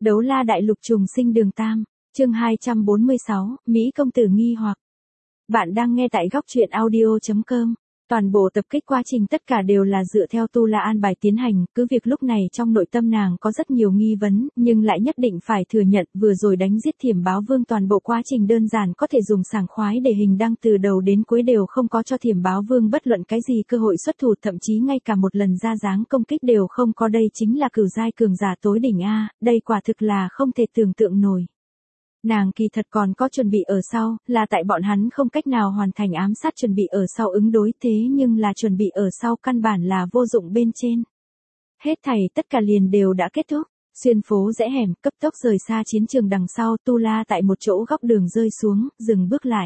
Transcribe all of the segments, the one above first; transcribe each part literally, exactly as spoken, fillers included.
Đấu la đại lục trùng sinh đường tam, chương hai trăm bốn mươi sáu, Mỹ công tử nghi hoặc. Bạn đang nghe tại góc truyện audio chấm com. Toàn bộ tập kích quá trình tất cả đều là dựa theo Tu La an bài tiến hành, cứ việc lúc này trong nội tâm nàng có rất nhiều nghi vấn, nhưng lại nhất định phải thừa nhận vừa rồi đánh giết Thiểm Báo Vương toàn bộ quá trình đơn giản có thể dùng sảng khoái để hình đăng, từ đầu đến cuối đều không có cho Thiểm Báo Vương bất luận cái gì cơ hội xuất thủ, thậm chí ngay cả một lần ra dáng công kích đều không có. Đây chính là cửu giai cường giả tối đỉnh a, đây quả thực là không thể tưởng tượng nổi. Nàng kỳ thật còn có chuẩn bị ở sau, là tại bọn hắn không cách nào hoàn thành ám sát chuẩn bị ở sau ứng đối, thế nhưng là chuẩn bị ở sau căn bản là vô dụng bên trên. Hết thảy tất cả liền đều đã kết thúc, xuyên phố rẽ hẻm, cấp tốc rời xa chiến trường đằng sau, Tu La tại một chỗ góc đường rơi xuống, dừng bước lại.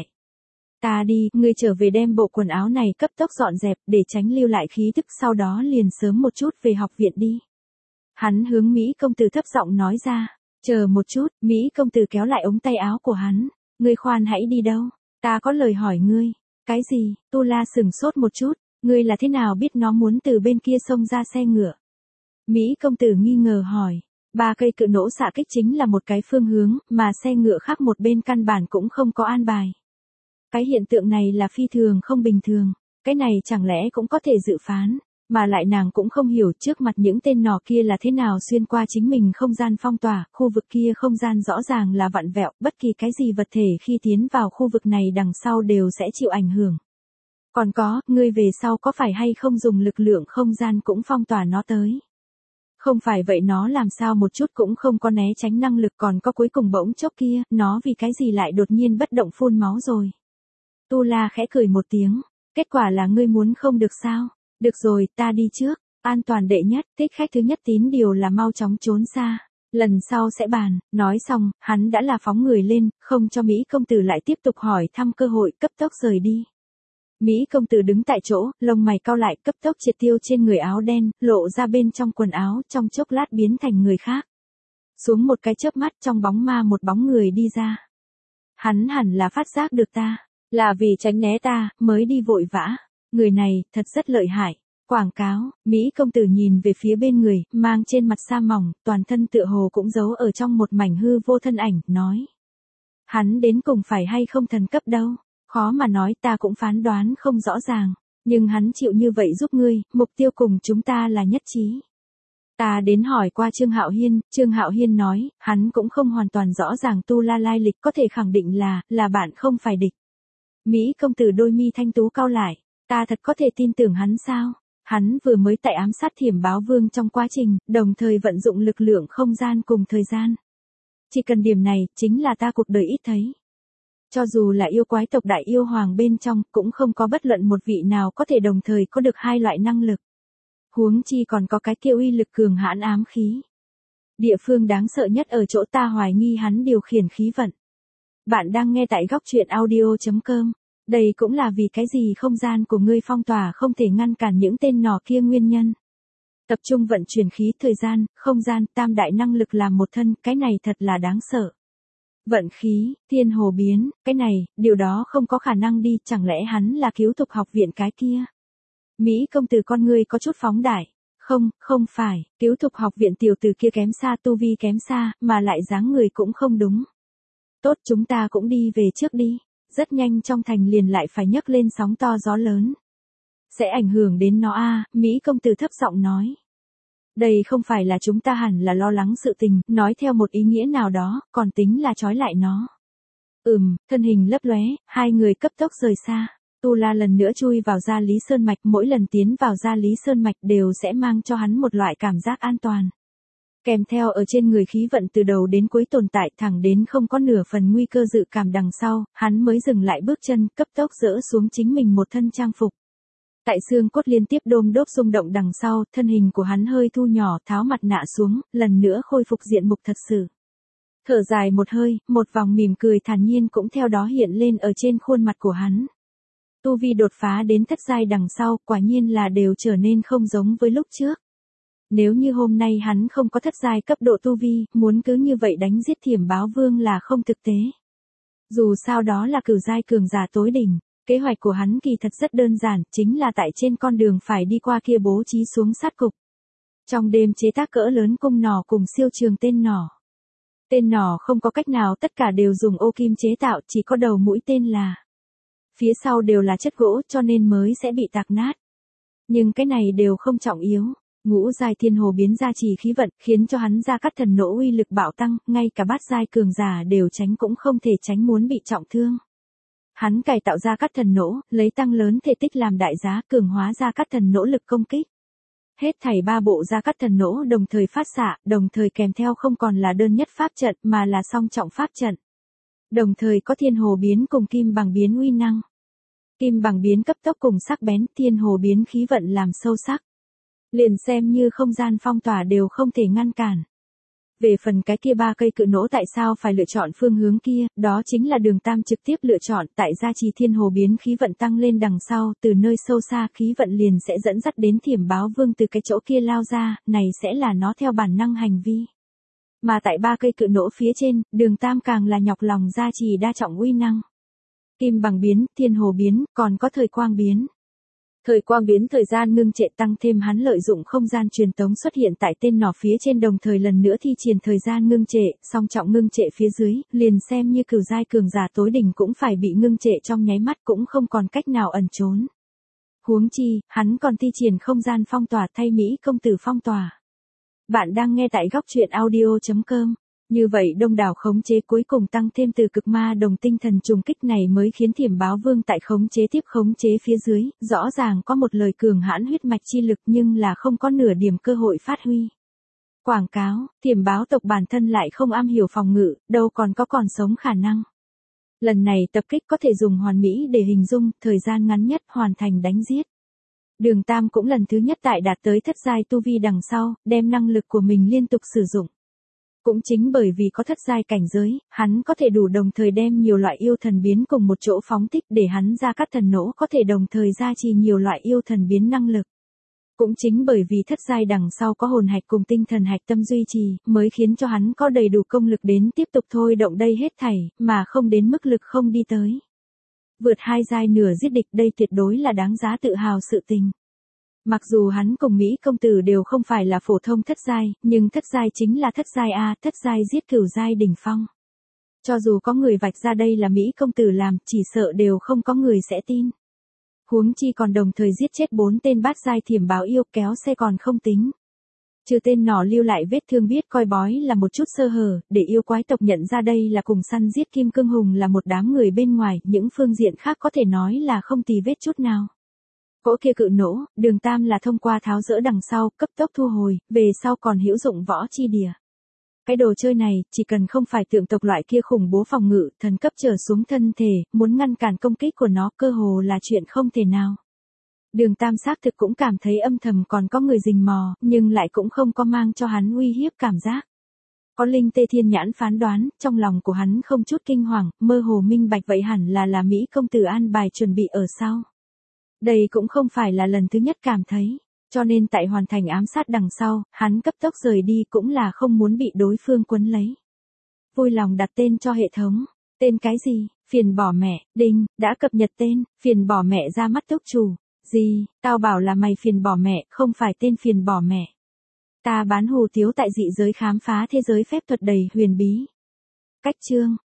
Ta đi, ngươi trở về đem bộ quần áo này cấp tốc dọn dẹp để tránh lưu lại khí tức, sau đó liền sớm một chút về học viện đi. Hắn hướng Mỹ công tử thấp giọng nói ra. Chờ một chút, Mỹ công tử kéo lại ống tay áo của hắn. Ngươi khoan hãy đi đâu? Ta có lời hỏi ngươi. Cái gì? Tu La sừng sốt một chút. Ngươi là thế nào biết nó muốn từ bên kia xông ra xe ngựa? Mỹ công tử nghi ngờ hỏi. Ba cây cự nổ xạ kích chính là một cái phương hướng, mà xe ngựa khác một bên căn bản cũng không có an bài. Cái hiện tượng này là phi thường không bình thường. Cái này chẳng lẽ cũng có thể dự phán? Mà lại nàng cũng không hiểu trước mặt những tên nỏ kia là thế nào xuyên qua chính mình không gian phong tỏa, khu vực kia không gian rõ ràng là vặn vẹo, bất kỳ cái gì vật thể khi tiến vào khu vực này đằng sau đều sẽ chịu ảnh hưởng. Còn có, ngươi về sau có phải hay không dùng lực lượng không gian cũng phong tỏa nó tới? Không phải vậy nó làm sao một chút cũng không có né tránh năng lực, còn có cuối cùng bỗng chốc kia, nó vì cái gì lại đột nhiên bất động phun máu rồi? Tu La khẽ cười một tiếng, kết quả là ngươi muốn không được sao? Được rồi, ta đi trước, an toàn đệ nhất, thích khách thứ nhất tín điều là mau chóng trốn xa, lần sau sẽ bàn. Nói xong, hắn đã là phóng người lên, không cho Mỹ công tử lại tiếp tục hỏi thăm cơ hội, cấp tốc rời đi. Mỹ công tử đứng tại chỗ, lông mày cau lại, cấp tốc triệt tiêu trên người áo đen, lộ ra bên trong quần áo, trong chốc lát biến thành người khác. Xuống một cái chớp mắt, trong bóng ma một bóng người đi ra. Hắn hẳn là phát giác được ta, là vì tránh né ta, mới đi vội vã. Người này, thật rất lợi hại. Quảng cáo, Mỹ công tử nhìn về phía bên người, mang trên mặt sa mỏng, toàn thân tựa hồ cũng giấu ở trong một mảnh hư vô thân ảnh, nói. Hắn đến cùng phải hay không thần cấp đâu, khó mà nói, ta cũng phán đoán không rõ ràng. Nhưng hắn chịu như vậy giúp ngươi, mục tiêu cùng chúng ta là nhất trí. Ta đến hỏi qua Trương Hạo Hiên, Trương Hạo Hiên nói, hắn cũng không hoàn toàn rõ ràng Tu La lai lịch, có thể khẳng định là, là bạn không phải địch. Mỹ công tử đôi mi thanh tú cau lại. Ta thật có thể tin tưởng hắn sao? Hắn vừa mới tại ám sát Thiểm Báo Vương trong quá trình, đồng thời vận dụng lực lượng không gian cùng thời gian. Chỉ cần điểm này, chính là ta cuộc đời ít thấy. Cho dù là yêu quái tộc đại yêu hoàng bên trong, cũng không có bất luận một vị nào có thể đồng thời có được hai loại năng lực. Huống chi còn có cái kia uy lực cường hãn ám khí. Địa phương đáng sợ nhất ở chỗ ta hoài nghi hắn điều khiển khí vận. Bạn đang nghe tại góc truyện audio chấm com. Đây cũng là vì cái gì không gian của ngươi phong tỏa không thể ngăn cản những tên nỏ kia nguyên nhân. Tập trung vận chuyển khí thời gian, không gian, tam đại năng lực làm một thân, cái này thật là đáng sợ. Vận khí, thiên hồ biến, cái này, điều đó không có khả năng đi, chẳng lẽ hắn là cứu thục học viện cái kia. Mỹ công tử con ngươi có chút phóng đại. Không, không phải, cứu thục học viện tiểu tử kia kém xa, tu vi kém xa, mà lại dáng người cũng không đúng. Tốt, chúng ta cũng đi về trước đi. Rất nhanh trong thành liền lại phải nhấc lên sóng to gió lớn. Sẽ ảnh hưởng đến nó a, Mỹ công tử thấp giọng nói. Đây không phải là chúng ta hẳn là lo lắng sự tình, nói theo một ý nghĩa nào đó, còn tính là trói lại nó. Ừm, thân hình lấp lóe, hai người cấp tốc rời xa. Tu La lần nữa chui vào Gia Lý Sơn Mạch, mỗi lần tiến vào Gia Lý Sơn Mạch đều sẽ mang cho hắn một loại cảm giác an toàn. Kèm theo ở trên người khí vận từ đầu đến cuối tồn tại thẳng đến không có nửa phần nguy cơ dự cảm đằng sau, hắn mới dừng lại bước chân, cấp tốc dỡ xuống chính mình một thân trang phục. Tại xương cốt liên tiếp đôm đốp rung động đằng sau, thân hình của hắn hơi thu nhỏ, tháo mặt nạ xuống, lần nữa khôi phục diện mục thật sự. Thở dài một hơi, một vòng mỉm cười thản nhiên cũng theo đó hiện lên ở trên khuôn mặt của hắn. Tu vi đột phá đến thất giai đằng sau, quả nhiên là đều trở nên không giống với lúc trước. Nếu như hôm nay hắn không có thất giai cấp độ tu vi, muốn cứ như vậy đánh giết Thiểm Báo Vương là không thực tế. Dù sao đó là cửu giai cường giả tối đỉnh, kế hoạch của hắn kỳ thật rất đơn giản, chính là tại trên con đường phải đi qua kia bố trí xuống sát cục. Trong đêm chế tác cỡ lớn cung nỏ cùng siêu trường tên nỏ. Tên nỏ không có cách nào, tất cả đều dùng ô kim chế tạo, chỉ có đầu mũi tên là. Phía sau đều là chất gỗ cho nên mới sẽ bị tạc nát. Nhưng cái này đều không trọng yếu. Ngũ giai thiên hồ biến ra trì khí vận, khiến cho hắn ra cắt thần nỗ uy lực bạo tăng, ngay cả bát giai cường giả đều tránh cũng không thể tránh muốn bị trọng thương. Hắn cải tạo ra cắt thần nỗ, lấy tăng lớn thể tích làm đại giá, cường hóa ra cắt thần nỗ lực công kích. Hết thảy ba bộ ra cắt thần nỗ đồng thời phát xạ, đồng thời kèm theo không còn là đơn nhất pháp trận mà là song trọng pháp trận. Đồng thời có thiên hồ biến cùng kim bằng biến uy năng. Kim bằng biến cấp tốc cùng sắc bén, thiên hồ biến khí vận làm sâu sắc. Liền xem như không gian phong tỏa đều không thể ngăn cản. Về phần cái kia ba cây cự nỗ tại sao phải lựa chọn phương hướng kia, đó chính là Đường Tam trực tiếp lựa chọn, tại gia trì thiên hồ biến khí vận tăng lên đằng sau, từ nơi sâu xa khí vận liền sẽ dẫn dắt đến Thiểm Báo Vương từ cái chỗ kia lao ra, này sẽ là nó theo bản năng hành vi. Mà tại ba cây cự nỗ phía trên, Đường Tam càng là nhọc lòng gia trì đa trọng uy năng. Kim bằng biến, thiên hồ biến, còn có thời quang biến. Thời quang biến thời gian ngưng trệ tăng thêm hắn lợi dụng không gian truyền tống xuất hiện tại tên nỏ phía trên, đồng thời lần nữa thi triển thời gian ngưng trệ, song trọng ngưng trệ phía dưới, liền xem như cửu giai cường giả tối đỉnh cũng phải bị ngưng trệ trong nháy mắt, cũng không còn cách nào ẩn trốn. Huống chi, hắn còn thi triển không gian phong tỏa thay Mỹ công tử phong tỏa. Bạn đang nghe tại góc truyện audio chấm com. Như vậy đông đảo khống chế cuối cùng tăng thêm từ cực ma đồng tinh thần trùng kích này mới khiến Thiểm Báo Vương tại khống chế tiếp khống chế phía dưới, rõ ràng có một lời cường hãn huyết mạch chi lực nhưng là không có nửa điểm cơ hội phát huy. Quảng cáo, Thiểm Báo tộc bản thân lại không am hiểu phòng ngự, đâu còn có còn sống khả năng. Lần này tập kích có thể dùng hoàn mỹ để hình dung, thời gian ngắn nhất hoàn thành đánh giết. Đường Tam cũng lần thứ nhất tại đạt tới thất giai tu vi đằng sau, đem năng lực của mình liên tục sử dụng. Cũng chính bởi vì có thất giai cảnh giới, hắn có thể đủ đồng thời đem nhiều loại yêu thần biến cùng một chỗ phóng thích để hắn ra cắt thần nỗ có thể đồng thời gia trì nhiều loại yêu thần biến năng lực. Cũng chính bởi vì thất giai đằng sau có hồn hạch cùng tinh thần hạch tâm duy trì, mới khiến cho hắn có đầy đủ công lực đến tiếp tục thôi động đây hết thảy, mà không đến mức lực không đi tới. Vượt hai giai nửa giết địch đây tuyệt đối là đáng giá tự hào sự tình. Mặc dù hắn cùng Mỹ công tử đều không phải là phổ thông thất giai, nhưng thất giai chính là thất giai A, thất giai giết cửu giai đỉnh phong. Cho dù có người vạch ra đây là Mỹ công tử làm, chỉ sợ đều không có người sẽ tin. Huống chi còn đồng thời giết chết bốn tên bát giai Thiểm Báo yêu, kéo xe còn không tính. Trừ tên nỏ lưu lại vết thương biết coi bói là một chút sơ hở, để yêu quái tộc nhận ra đây là cùng săn giết Kim Cương Hùng là một đám người bên ngoài, những phương diện khác có thể nói là không tì vết chút nào. Cỗ kia cự nỗ, Đường Tam là thông qua tháo dỡ đằng sau, cấp tốc thu hồi, về sau còn hữu dụng võ chi đìa. Cái đồ chơi này, chỉ cần không phải tượng tộc loại kia khủng bố phòng ngự, thần cấp trở xuống thân thể, muốn ngăn cản công kích của nó cơ hồ là chuyện không thể nào. Đường Tam xác thực cũng cảm thấy âm thầm còn có người rình mò, nhưng lại cũng không có mang cho hắn uy hiếp cảm giác. Có Linh Tê Thiên Nhãn phán đoán, trong lòng của hắn không chút kinh hoàng, mơ hồ minh bạch vậy hẳn là là Mỹ công tử an bài chuẩn bị ở sau. Đây cũng không phải là lần thứ nhất cảm thấy, cho nên tại hoàn thành ám sát đằng sau, hắn cấp tốc rời đi cũng là không muốn bị đối phương quấn lấy. Vui lòng đặt tên cho hệ thống, tên cái gì, phiền bỏ mẹ, đinh, đã cập nhật tên, phiền bỏ mẹ ra mắt túc chủ, gì, tao bảo là mày phiền bỏ mẹ, không phải tên phiền bỏ mẹ. Ta bán hù tiếu tại dị giới khám phá thế giới phép thuật đầy huyền bí. Cách chương.